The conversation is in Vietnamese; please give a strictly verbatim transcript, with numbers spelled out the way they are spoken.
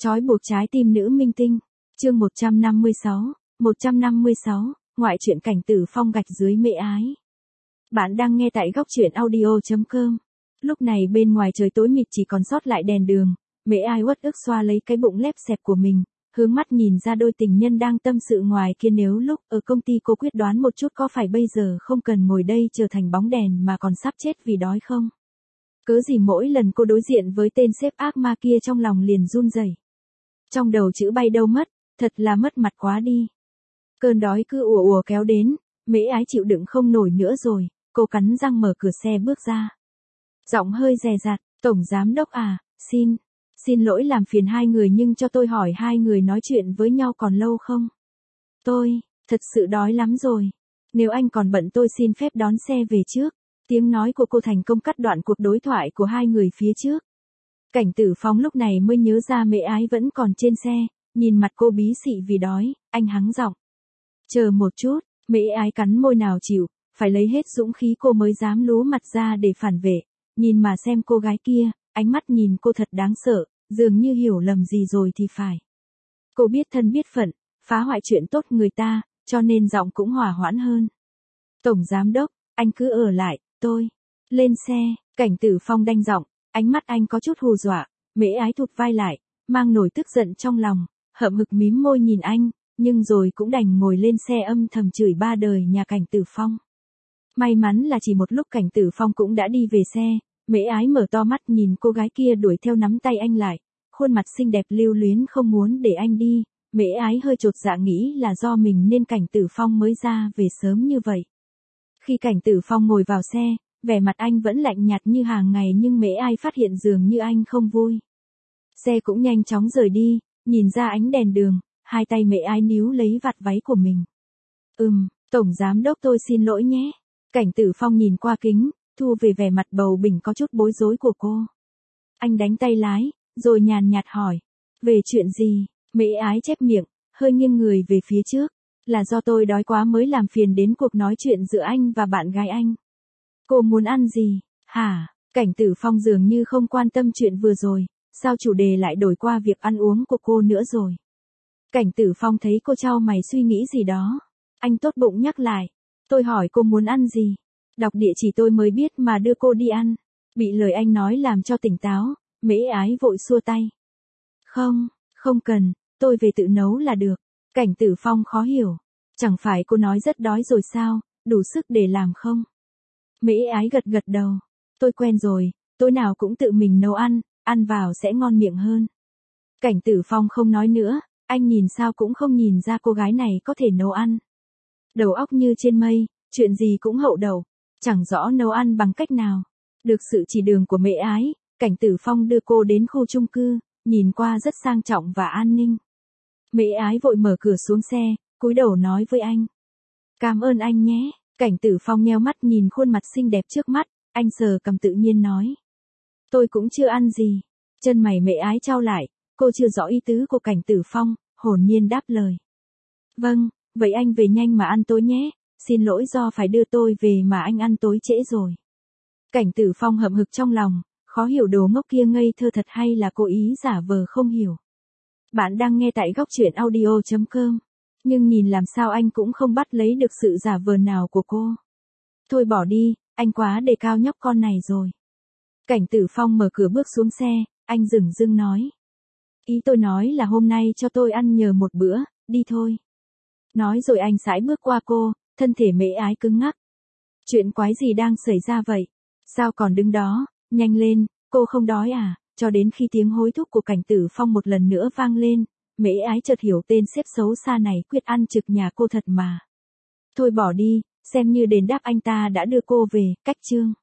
Trói buộc trái tim nữ minh tinh. Chương một trăm năm mươi sáu. một trăm năm mươi sáu. Ngoại truyện Cảnh Tử Phong gạch dưới Mễ Ái. Bạn đang nghe tại góc truyện audio chấm com. Lúc này bên ngoài trời tối mịt chỉ còn sót lại đèn đường. Mễ Ái uất ức xoa lấy cái bụng lép xẹp của mình, hướng mắt nhìn ra đôi tình nhân đang tâm sự ngoài kia. Nếu lúc ở công ty cô quyết đoán một chút có phải bây giờ không cần ngồi đây trở thành bóng đèn mà còn sắp chết vì đói không? Cớ gì mỗi lần cô đối diện với tên sếp ác ma kia trong lòng liền run rẩy. Trong đầu chữ bay đâu mất, thật là mất mặt quá đi. Cơn đói cứ ùa ùa kéo đến, Mễ Ái chịu đựng không nổi nữa rồi, cô cắn răng mở cửa xe bước ra. Giọng hơi dè dặt, "Tổng giám đốc à, xin, xin lỗi làm phiền hai người nhưng cho tôi hỏi hai người nói chuyện với nhau còn lâu không? Tôi, thật sự đói lắm rồi. Nếu anh còn bận tôi xin phép đón xe về trước." Tiếng nói của cô thành công cắt đoạn cuộc đối thoại của hai người phía trước. Cảnh Tử Phong lúc này mới nhớ ra Mễ Ái vẫn còn trên xe, nhìn mặt cô bí xị vì đói, anh hắng giọng. "Chờ một chút." Mễ Ái cắn môi nào chịu, phải lấy hết dũng khí cô mới dám lú mặt ra để phản vệ. Nhìn mà xem cô gái kia, ánh mắt nhìn cô thật đáng sợ, dường như hiểu lầm gì rồi thì phải. Cô biết thân biết phận, phá hoại chuyện tốt người ta, cho nên giọng cũng hòa hoãn hơn. "Tổng giám đốc, anh cứ ở lại, tôi lên xe." Cảnh Tử Phong đanh giọng, ánh mắt anh có chút hù dọa. Mễ Ái thụt vai lại, mang nổi tức giận trong lòng, hậm hực mím môi nhìn anh, nhưng rồi cũng đành ngồi lên xe âm thầm chửi ba đời nhà Cảnh Tử Phong. May mắn là chỉ một lúc Cảnh Tử Phong cũng đã đi về xe. Mễ Ái mở to mắt nhìn cô gái kia đuổi theo nắm tay anh lại, khuôn mặt xinh đẹp lưu luyến không muốn để anh đi. Mễ Ái hơi chột dạ nghĩ là do mình nên Cảnh Tử Phong mới ra về sớm như vậy. Khi Cảnh Tử Phong ngồi vào xe, vẻ mặt anh vẫn lạnh nhạt như hàng ngày nhưng Mễ Ái phát hiện dường như anh không vui. Xe cũng nhanh chóng rời đi, nhìn ra ánh đèn đường, hai tay Mễ Ái níu lấy vạt váy của mình. "Ừm, tổng giám đốc tôi xin lỗi nhé." Cảnh Tử Phong nhìn qua kính, thu về vẻ mặt bầu bĩnh có chút bối rối của cô. Anh đánh tay lái, rồi nhàn nhạt hỏi. "Về chuyện gì?" Mễ Ái chép miệng, hơi nghiêng người về phía trước. "Là do tôi đói quá mới làm phiền đến cuộc nói chuyện giữa anh và bạn gái anh." "Cô muốn ăn gì?" "Hả?" Cảnh Tử Phong dường như không quan tâm chuyện vừa rồi, sao chủ đề lại đổi qua việc ăn uống của cô nữa rồi. Cảnh Tử Phong thấy cô chau mày suy nghĩ gì đó. Anh tốt bụng nhắc lại. "Tôi hỏi cô muốn ăn gì? Đọc địa chỉ tôi mới biết mà đưa cô đi ăn." Bị lời anh nói làm cho tỉnh táo, Mễ Ái vội xua tay. "Không, không cần, tôi về tự nấu là được." Cảnh Tử Phong khó hiểu. "Chẳng phải cô nói rất đói rồi sao, đủ sức để làm không?" Mễ Ái gật gật đầu. "Tôi quen rồi, tối nào cũng tự mình nấu ăn, ăn vào sẽ ngon miệng hơn." Cảnh Tử Phong không nói nữa, anh nhìn sao cũng không nhìn ra cô gái này có thể nấu ăn. Đầu óc như trên mây, chuyện gì cũng hậu đậu, chẳng rõ nấu ăn bằng cách nào. Được sự chỉ đường của Mễ Ái, Cảnh Tử Phong đưa cô đến khu chung cư, nhìn qua rất sang trọng và an ninh. Mễ Ái vội mở cửa xuống xe, cúi đầu nói với anh. "Cảm ơn anh nhé." Cảnh Tử Phong nheo mắt nhìn khuôn mặt xinh đẹp trước mắt, anh sờ cằm tự nhiên nói. "Tôi cũng chưa ăn gì." Chân mày Mễ Ái chau lại, cô chưa rõ ý tứ của Cảnh Tử Phong, hồn nhiên đáp lời. "Vâng, vậy anh về nhanh mà ăn tối nhé, xin lỗi do phải đưa tôi về mà anh ăn tối trễ rồi." Cảnh Tử Phong hậm hực trong lòng, khó hiểu đồ ngốc kia ngây thơ thật hay là cố ý giả vờ không hiểu. Bạn đang nghe tại góc truyện audio chấm com. Nhưng nhìn làm sao anh cũng không bắt lấy được sự giả vờ nào của cô. "Thôi bỏ đi, anh quá đề cao nhóc con này rồi." Cảnh Tử Phong mở cửa bước xuống xe, anh dửng dưng nói. "Ý tôi nói là hôm nay cho tôi ăn nhờ một bữa, đi thôi." Nói rồi anh sải bước qua cô, thân thể Mễ Ái cứng ngắc. "Chuyện quái gì đang xảy ra vậy? Sao còn đứng đó, nhanh lên, cô không đói à?" Cho đến khi tiếng hối thúc của Cảnh Tử Phong một lần nữa vang lên, Mễ Ái chợt hiểu tên sếp xấu xa này quyết ăn trực nhà cô thật mà. "Thôi bỏ đi, xem như đền đáp anh ta đã đưa cô về." Cách chương